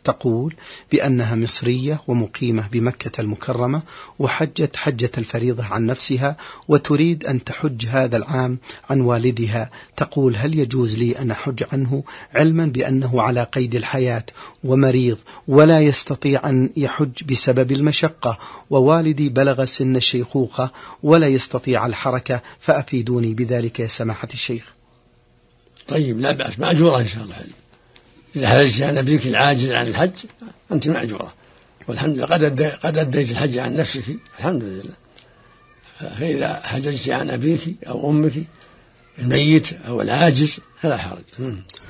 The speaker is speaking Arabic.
تقول بأنها مصرية ومقيمة بمكة المكرمة، وحجت حجة الفريضة عن نفسها وتريد أن تحج هذا العام عن والدها. تقول: هل يجوز لي أن أحج عنه، علما بأنه على قيد الحياة ومريض ولا يستطيع أن يحج بسبب المشقة، ووالدي بلغ سن الشيخوخة ولا يستطيع الحركة، فأفيدوني بذلك يا سماحة الشيخ. طيب، لا بأس، مأجورة إن شاء الله. إذا حجت عن أبيك العاجز عن الحج أنت مأجورة، والحمد لله قد أديت الحج عن نفسك، الحمد لله. فإذا حججت عن أبيك أو أمك الميت أو العاجز فلا حرج.